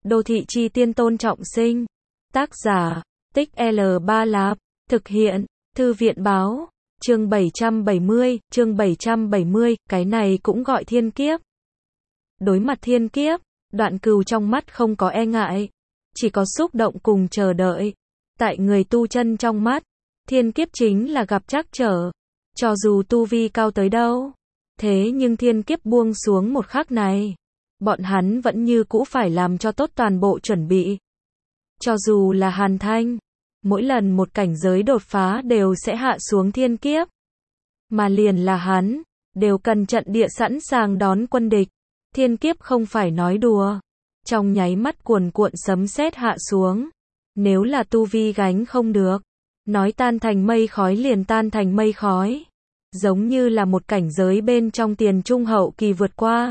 Đô thị chi tiên Tôn Trọng Sinh. Tác giả, Tích L3 Lạp. Thực hiện, Thư viện báo. Chương 770, cái này cũng gọi thiên kiếp. Đối mặt thiên kiếp, Đoạn Cừu trong mắt không có e ngại, chỉ có xúc động cùng chờ đợi. Tại người tu chân trong mắt, thiên kiếp chính là gặp trắc trở. Cho dù tu vi cao tới đâu, thế nhưng thiên kiếp buông xuống một khắc này, bọn hắn vẫn như cũ phải làm cho tốt toàn bộ chuẩn bị. Cho dù là Hàn Thanh, mỗi lần một cảnh giới đột phá đều sẽ hạ xuống thiên kiếp. Mà liền là hắn, đều cần trận địa sẵn sàng đón quân địch. Thiên kiếp không phải nói đùa. Trong nháy mắt cuồn cuộn sấm sét hạ xuống. Nếu là tu vi gánh không được, nói tan thành mây khói liền tan thành mây khói. Giống như là một cảnh giới bên trong tiền trung hậu kỳ vượt qua.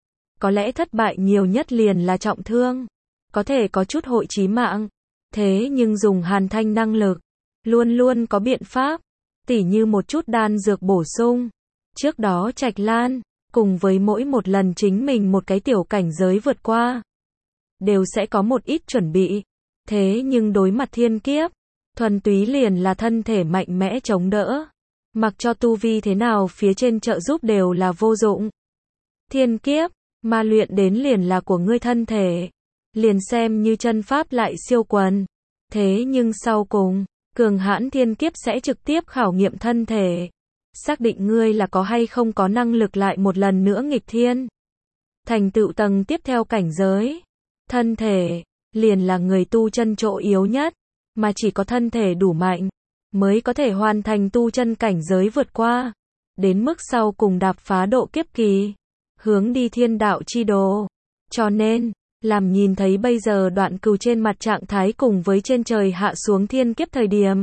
Có lẽ thất bại nhiều nhất liền là trọng thương. Có thể có chút hội chí mạng. Thế nhưng dùng Hàn Thanh năng lực, luôn luôn có biện pháp. Tỉ như một chút đan dược bổ sung. Trước đó Trạch Lan, cùng với mỗi một lần chính mình một cái tiểu cảnh giới vượt qua, đều sẽ có một ít chuẩn bị. Thế nhưng đối mặt thiên kiếp, thuần túy liền là thân thể mạnh mẽ chống đỡ. Mặc cho tu vi thế nào phía trên trợ giúp đều là vô dụng. Thiên kiếp, ma luyện đến liền là của ngươi thân thể. Liền xem như chân pháp lại siêu quần. Thế nhưng sau cùng, cường hãn thiên kiếp sẽ trực tiếp khảo nghiệm thân thể. Xác định ngươi là có hay không có năng lực lại một lần nữa nghịch thiên. Thành tựu tầng tiếp theo cảnh giới. Thân thể, liền là người tu chân chỗ yếu nhất. Mà chỉ có thân thể đủ mạnh, mới có thể hoàn thành tu chân cảnh giới vượt qua. Đến mức sau cùng đạp phá độ kiếp kỳ. Hướng đi thiên đạo chi đồ. Cho nên, làm nhìn thấy bây giờ Đoạn Cừu trên mặt trạng thái cùng với trên trời hạ xuống thiên kiếp thời điểm.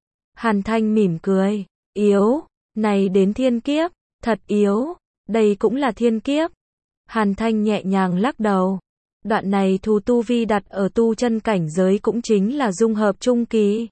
Hàn Thanh mỉm cười. Yếu, này đến thiên kiếp, thật yếu, đây cũng là thiên kiếp. Hàn Thanh nhẹ nhàng lắc đầu. Đoạn này tu vi đặt ở tu chân cảnh giới cũng chính là dung hợp trung kỳ.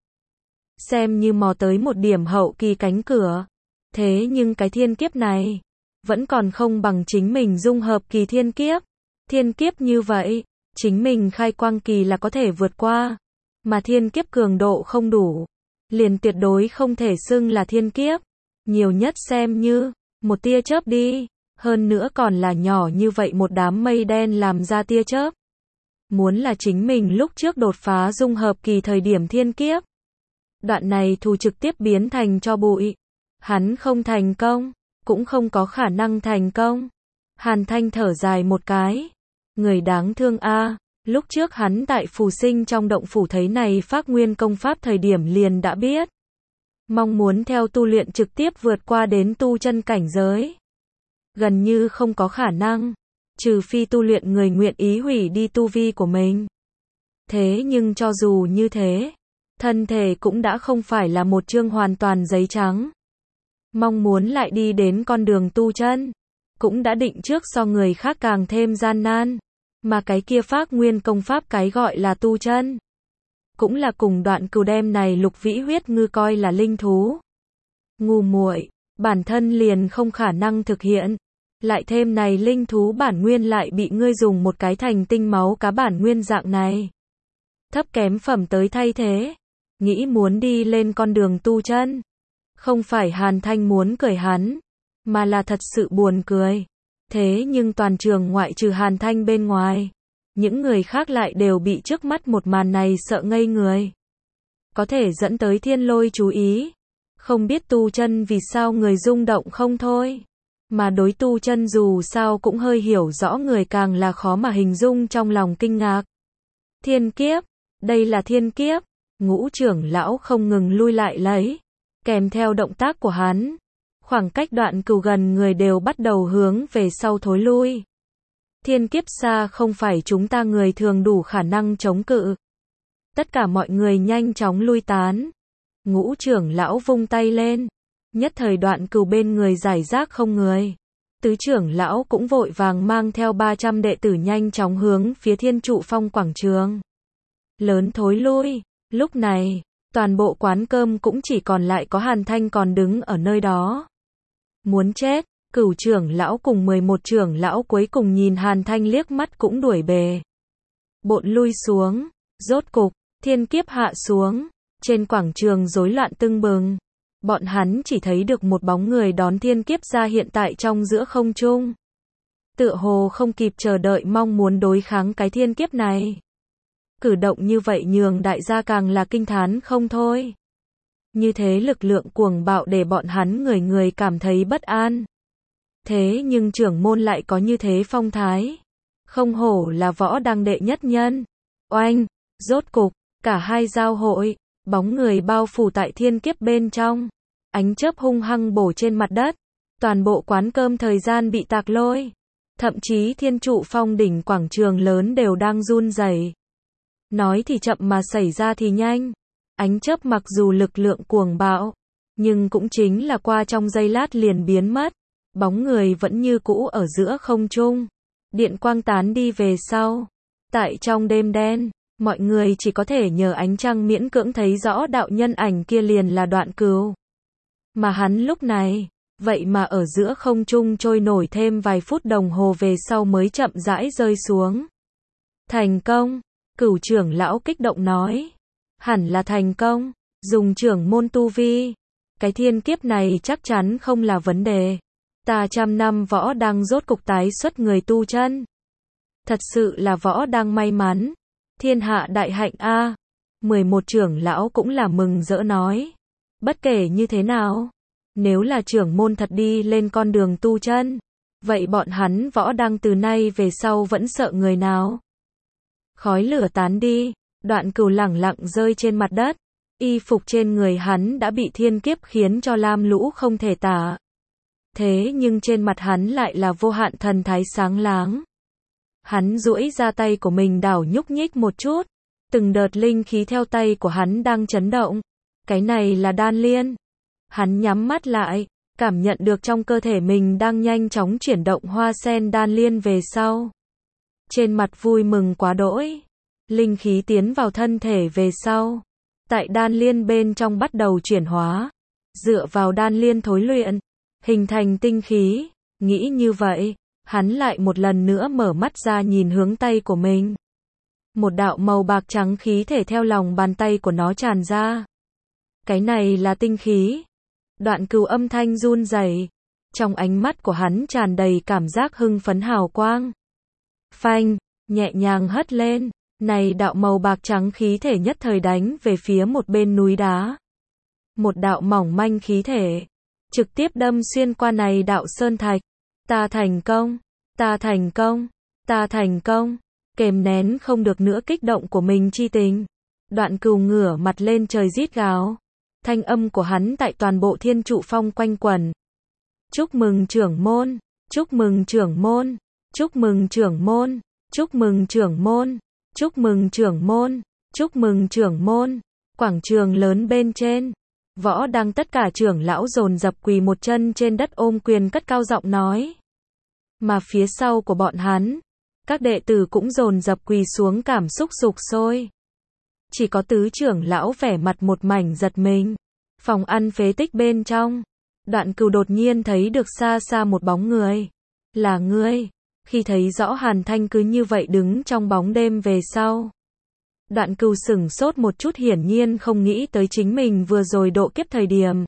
Xem như mò tới một điểm hậu kỳ cánh cửa. Thế nhưng cái thiên kiếp này, vẫn còn không bằng chính mình dung hợp kỳ thiên kiếp. Thiên kiếp như vậy, chính mình khai quang kỳ là có thể vượt qua. Mà thiên kiếp cường độ không đủ, liền tuyệt đối không thể xưng là thiên kiếp. Nhiều nhất xem như một tia chớp đi. Hơn nữa còn là nhỏ như vậy một đám mây đen làm ra tia chớp. Muốn là chính mình lúc trước đột phá dung hợp kỳ thời điểm thiên kiếp, đoạn này trực tiếp biến thành tro bụi. Hắn không thành công, cũng không có khả năng thành công. Hàn Thanh thở dài một cái. Người đáng thương a, lúc trước hắn tại Phù Sinh trong động phủ thấy này Phác Nguyên công pháp thời điểm liền đã biết. Mong muốn theo tu luyện trực tiếp vượt qua đến tu chân cảnh giới. Gần như không có khả năng, trừ phi tu luyện người nguyện ý hủy đi tu vi của mình. Thế nhưng cho dù như thế, thân thể cũng đã không phải là một chương hoàn toàn giấy trắng. Mong muốn lại đi đến con đường tu chân, cũng đã định trước so người khác càng thêm gian nan. Mà cái kia Phác Nguyên công pháp cái gọi là tu chân, cũng là cùng Đoạn Cừu đem này Lục Vĩ huyết ngư coi là linh thú. Ngu muội, bản thân liền không khả năng thực hiện. Lại thêm này linh thú bản nguyên lại bị ngươi dùng một cái thành tinh máu cá bản nguyên dạng này. Thấp kém phẩm tới thay thế. Nghĩ muốn đi lên con đường tu chân. Không phải Hàn Thanh muốn cười hắn, mà là thật sự buồn cười. Thế nhưng toàn trường ngoại trừ Hàn Thanh bên ngoài, những người khác lại đều bị trước mắt một màn này sợ ngây người. Có thể dẫn tới Thiên Lôi chú ý. Không biết tu chân vì sao người rung động không thôi. Mà đối tu chân dù sao cũng hơi hiểu rõ người càng là khó mà hình dung trong lòng kinh ngạc. Thiên kiếp, đây là thiên kiếp. Ngũ trưởng lão không ngừng lui lại lấy. Kèm theo động tác của hắn, khoảng cách Đoạn Cừu gần người đều bắt đầu hướng về sau thối lui. Thiên kiếp xa không phải chúng ta người thường đủ khả năng chống cự. Tất cả mọi người nhanh chóng lui tán. Ngũ trưởng lão vung tay lên. Nhất thời Đoạn Cừu bên người giải rác không người. Tứ trưởng lão cũng vội vàng mang theo 300 đệ tử nhanh chóng hướng phía Thiên Trụ Phong quảng trường lớn thối lui. Lúc này, toàn bộ quán cơm cũng chỉ còn lại có Hàn Thanh còn đứng ở nơi đó. Muốn chết, Cửu trưởng lão cùng 11 trưởng lão cuối cùng nhìn Hàn Thanh liếc mắt cũng đuổi bề. bộn lui xuống. Rốt cục, thiên kiếp hạ xuống. Trên quảng trường rối loạn tưng bừng. Bọn hắn chỉ thấy được một bóng người đón thiên kiếp ra hiện tại trong giữa không trung. Tựa hồ không kịp chờ đợi mong muốn đối kháng cái thiên kiếp này. Cử động như vậy nhường đại gia càng là kinh thán không thôi. Như thế lực lượng cuồng bạo để bọn hắn người người cảm thấy bất an. Thế nhưng trưởng môn lại có như thế phong thái. Không hổ là võ đăng đệ nhất nhân. Oanh, rốt cục, cả hai giao hội, bóng người bao phủ tại thiên kiếp bên trong. Ánh chớp hung hăng bổ trên mặt đất. Toàn bộ quán cơm thời gian bị tạc lôi. Thậm chí thiên trụ phong đỉnh quảng trường lớn đều đang run rẩy. Nói thì chậm mà xảy ra thì nhanh. Ánh chớp mặc dù lực lượng cuồng bạo, nhưng cũng chính là qua trong giây lát liền biến mất. Bóng người vẫn như cũ ở giữa không trung. Điện quang tán đi về sau. Tại trong đêm đen, mọi người chỉ có thể nhờ ánh trăng miễn cưỡng thấy rõ đạo nhân ảnh kia liền là Đoạn Cừu. Mà hắn lúc này, vậy mà ở giữa không trung trôi nổi thêm vài phút đồng hồ về sau mới chậm rãi rơi xuống. Thành công, Cửu trưởng lão kích động nói. Hẳn là thành công, dùng trưởng môn tu vi. Cái thiên kiếp này chắc chắn không là vấn đề. Ta 100 năm võ đang rốt cục tái xuất người tu chân. Thật sự là võ đang may mắn. Thiên hạ đại hạnh a. 11 trưởng lão cũng là mừng rỡ nói. Bất kể như thế nào, nếu là trưởng môn thật đi lên con đường tu chân, vậy bọn hắn võ đang từ nay về sau vẫn sợ người nào? Khói lửa tán đi, Đoạn Cừu lẳng lặng rơi trên mặt đất. Y phục trên người hắn đã bị thiên kiếp khiến cho lam lũ không thể tả. Thế nhưng trên mặt hắn lại là vô hạn thần thái sáng láng. Hắn duỗi ra tay của mình đảo nhúc nhích một chút. Từng đợt linh khí theo tay của hắn đang chấn động. Cái này là đan liên. Hắn nhắm mắt lại, cảm nhận được trong cơ thể mình đang nhanh chóng chuyển động hoa sen đan liên về sau. Trên mặt vui mừng quá đỗi. Linh khí tiến vào thân thể về sau. Tại đan liên bên trong bắt đầu chuyển hóa. Dựa vào đan liên thối luyện, hình thành tinh khí. Nghĩ như vậy, hắn lại một lần nữa mở mắt ra nhìn hướng tay của mình. Một đạo màu bạc trắng khí thể theo lòng bàn tay của nó tràn ra. Cái này là tinh khí. Đoạn Cừu âm thanh run rẩy. Trong ánh mắt của hắn tràn đầy cảm giác hưng phấn hào quang. Phanh, nhẹ nhàng hất lên. Này đạo màu bạc trắng khí thể nhất thời đánh về phía một bên núi đá. Một đạo mỏng manh khí thể, trực tiếp đâm xuyên qua này đạo sơn thạch. Ta thành công, ta thành công, ta thành công. Kềm nén không được nữa kích động của mình chi tình. Đoạn Cừu ngửa mặt lên trời rít gào. Thanh âm của hắn tại toàn bộ thiên trụ phong quanh quẩn. Chúc mừng trưởng môn, chúc mừng trưởng môn, chúc mừng trưởng môn, chúc mừng trưởng môn, chúc mừng trưởng môn, chúc mừng trưởng môn. Quảng trường lớn bên trên, võ đăng tất cả trưởng lão dồn dập quỳ một chân trên đất ôm quyền cất cao giọng nói. Mà phía sau của bọn hắn, các đệ tử cũng dồn dập quỳ xuống cảm xúc sục sôi. Chỉ có tứ trưởng lão vẻ mặt một mảnh giật mình. Phòng ăn phế tích bên trong, Đoạn Cừu đột nhiên thấy được xa xa một bóng người. Là ngươi. Khi thấy rõ Hàn Thanh cứ như vậy đứng trong bóng đêm về sau, Đoạn Cừu sửng sốt một chút, hiển nhiên không nghĩ tới chính mình vừa rồi độ kiếp thời điểm.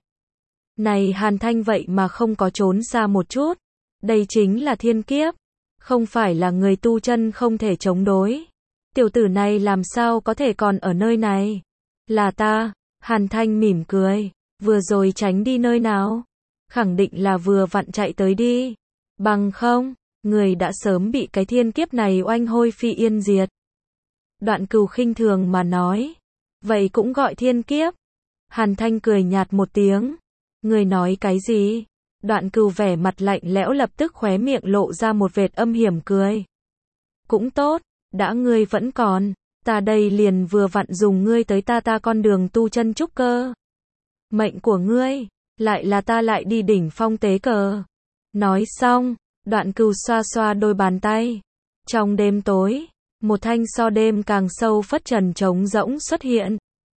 Này Hàn Thanh vậy mà không có trốn xa một chút. Đây chính là thiên kiếp. Không phải là người tu chân không thể chống đối. Tiểu tử này làm sao có thể còn ở nơi này? Là ta. Hàn Thanh mỉm cười. Vừa rồi tránh đi nơi nào? Khẳng định là vừa vặn chạy tới đi. Bằng không, người đã sớm bị cái thiên kiếp này oanh hôi phi yên diệt. Đoạn Cừu khinh thường mà nói. Vậy cũng gọi thiên kiếp. Hàn Thanh cười nhạt một tiếng. Người nói cái gì? Đoạn Cừu vẻ mặt lạnh lẽo lập tức khóe miệng lộ ra một vệt âm hiểm cười. Cũng tốt, đã ngươi vẫn còn, ta đây liền vừa vặn dùng ngươi tới ta con đường tu chân trúc cơ. Mệnh của ngươi, lại là ta lại đi đỉnh phong tế cờ. Nói xong, Đoạn Cừu xoa xoa đôi bàn tay. Trong đêm tối, một thanh so đêm càng sâu phất trần trống rỗng xuất hiện.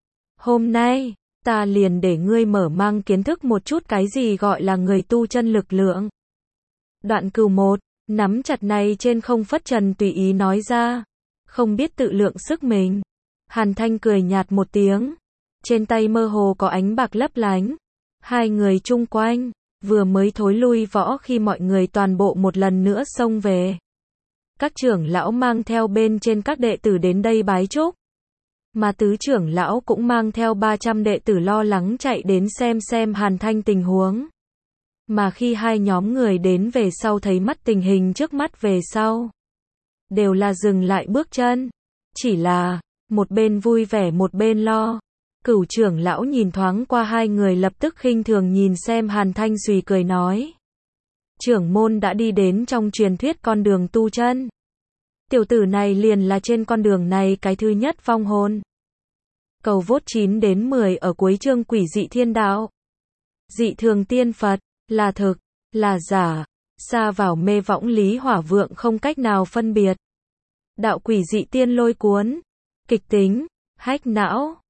Hôm nay, ta liền để ngươi mở mang kiến thức một chút cái gì gọi là người tu chân lực lượng. Đoạn Cừu một, nắm chặt này trên không phất trần tùy ý nói ra. không biết tự lượng sức mình. Hàn Thanh cười nhạt một tiếng. Trên tay mơ hồ có ánh bạc lấp lánh. Hai người chung quanh, vừa mới thối lui võ khi mọi người toàn bộ một lần nữa xông về. Các trưởng lão mang theo bên trên các đệ tử đến đây bái chúc. Mà tứ trưởng lão cũng mang theo 300 đệ tử lo lắng chạy đến xem Hàn Thanh tình huống. Mà khi hai nhóm người đến về sau thấy mắt tình hình trước mắt về sau, đều là dừng lại bước chân. Chỉ là, một bên vui vẻ một bên lo. Cửu trưởng lão nhìn thoáng qua hai người lập tức khinh thường nhìn xem Hàn Thanh suy cười nói. Trưởng môn đã đi đến trong truyền thuyết con đường tu chân. Tiểu tử này liền là trên con đường này cái thứ nhất vong hồn. Cầu vote 9 đến 10 ở cuối chương quỷ dị thiên đạo. Dị thường tiên Phật, là thực, là giả, xa vào mê võng lý hỏa vượng không cách nào phân biệt. Đạo quỷ dị tiên lôi cuốn, kịch tính, hách não.